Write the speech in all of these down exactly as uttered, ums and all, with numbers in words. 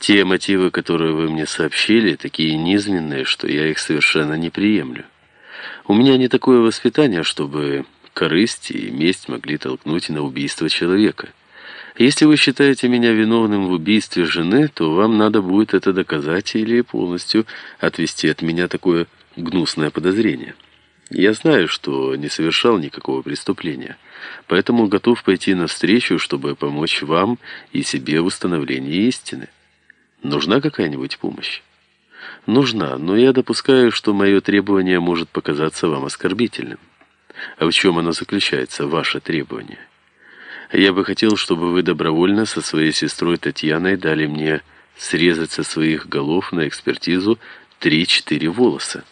Те мотивы, которые вы мне сообщили, такие низменные, что я их совершенно не приемлю. У меня не такое воспитание, чтобы корысть и месть могли толкнуть на убийство человека. Если вы считаете меня виновным в убийстве жены, то вам надо будет это доказать или полностью отвести от меня такое гнусное подозрение. Я знаю, что не совершал никакого преступления, поэтому готов пойти навстречу, чтобы помочь вам и себе в установлении истины. Нужна какая-нибудь помощь? Нужна, но я допускаю, что мое требование может показаться вам оскорбительным. А в чем оно заключается, ваше требование? Я бы хотел, чтобы вы добровольно со своей сестрой Татьяной дали мне срезать со своих голов на экспертизу три-четыре волоса.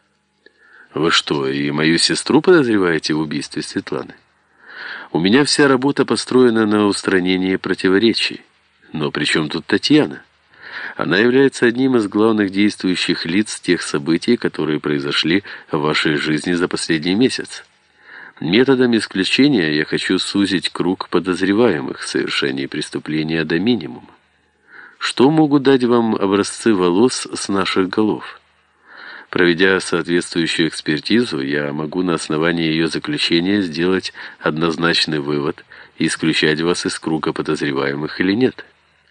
Вы что, и мою сестру подозреваете в убийстве Светланы? У меня вся работа построена на устранении противоречий. Но при чем тут Татьяна? Она является одним из главных действующих лиц тех событий, которые произошли в вашей жизни за последний месяц. Методом исключения я хочу сузить круг подозреваемых в совершении преступления до минимума. Что могут дать вам образцы волос с наших голов? Проведя соответствующую экспертизу, я могу на основании ее заключения сделать однозначный вывод, исключать вас из круга подозреваемых или нет.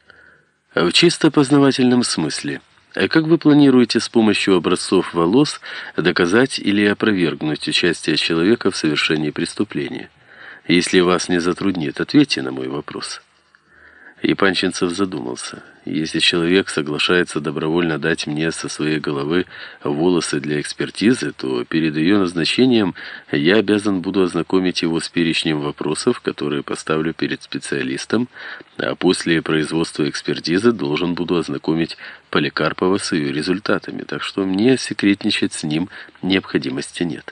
А в чисто познавательном смысле. А как вы планируете с помощью образцов волос доказать или опровергнуть участие человека в совершении преступления? Если вас не затруднит, ответьте на мой вопрос. И Панченцев задумался. Если человек соглашается добровольно дать мне со своей головы волосы для экспертизы, то перед ее назначением я обязан буду ознакомить его с перечнем вопросов, которые поставлю перед специалистом, а после производства экспертизы должен буду ознакомить Поликарпова с ее результатами, так что мне секретничать с ним необходимости нет.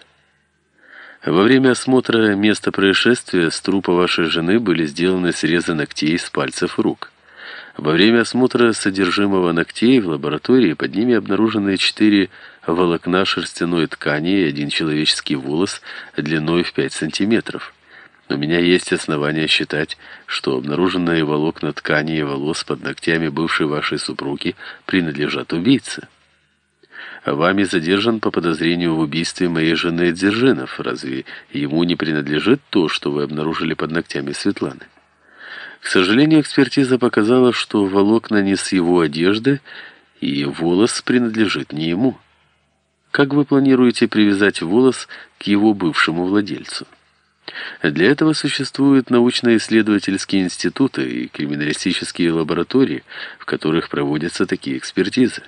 Во время осмотра места происшествия с трупа вашей жены были сделаны срезы ногтей с пальцев рук. Во время осмотра содержимого ногтей в лаборатории под ними обнаружены четыре волокна шерстяной ткани и один человеческий волос длиной в пять сантиметров. У меня есть основания считать, что обнаруженные волокна ткани и волос под ногтями бывшей вашей супруги принадлежат убийце. Вами задержан по подозрению в убийстве моей жены Дзержинов. Разве ему не принадлежит то, что вы обнаружили под ногтями Светланы? К сожалению, экспертиза показала, что волокна не с его одежды, и волос принадлежит не ему. Как вы планируете привязать волос к его бывшему владельцу? Для этого существуют научно-исследовательские институты и криминалистические лаборатории, в которых проводятся такие экспертизы.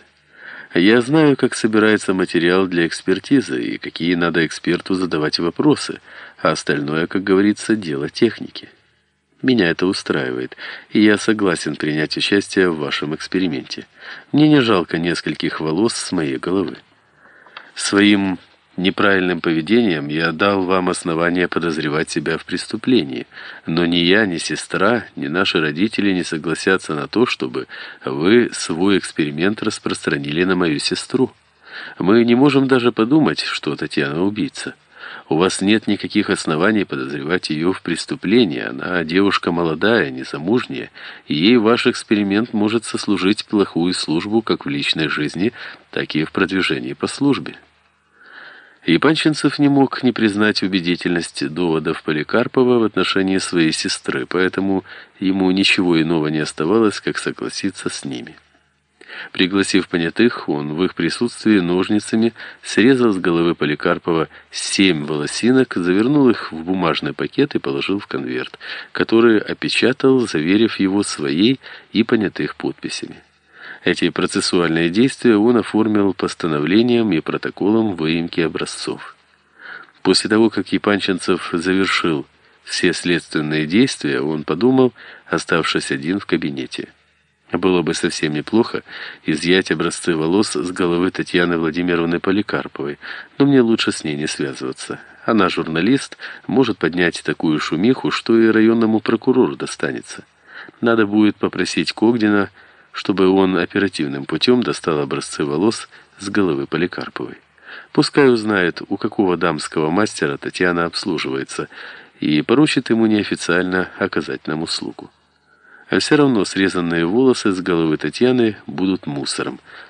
Я знаю, как собирается материал для экспертизы и какие надо эксперту задавать вопросы, а остальное, как говорится, дело техники. Меня это устраивает, и я согласен принять участие в вашем эксперименте. Мне не жалко нескольких волос с моей головы. Своим неправильным поведением я дал вам основание подозревать себя в преступлении, но ни я, ни сестра, ни наши родители не согласятся на то, чтобы вы свой эксперимент распространили на мою сестру. Мы не можем даже подумать, что Татьяна убийца. У вас нет никаких оснований подозревать ее в преступлении. Она девушка молодая, незамужняя, и ей ваш эксперимент может сослужить плохую службу как в личной жизни, так и в продвижении по службе. И Панченцев не мог не признать убедительность доводов Поликарпова в отношении своей сестры, поэтому ему ничего иного не оставалось, как согласиться с ними. Пригласив понятых, он в их присутствии ножницами срезал с головы Поликарпова семь волосинок, завернул их в бумажный пакет и положил в конверт, который опечатал, заверив его своей и понятых подписями. Эти процессуальные действия он оформил постановлением и протоколом выемки образцов. После того, как Епанченцев завершил все следственные действия, он подумал, оставшись один в кабинете. Было бы совсем неплохо изъять образцы волос с головы Татьяны Владимировны Поликарповой, но мне лучше с ней не связываться. Она журналист, может поднять такую шумиху, что и районному прокурору достанется. Надо будет попросить Когдина, чтобы он оперативным путем достал образцы волос с головы Поликарповой. Пускай узнает, у какого дамского мастера Татьяна обслуживается, и поручит ему неофициально оказать нам услугу. А все равно срезанные волосы с головы Татьяны будут мусором.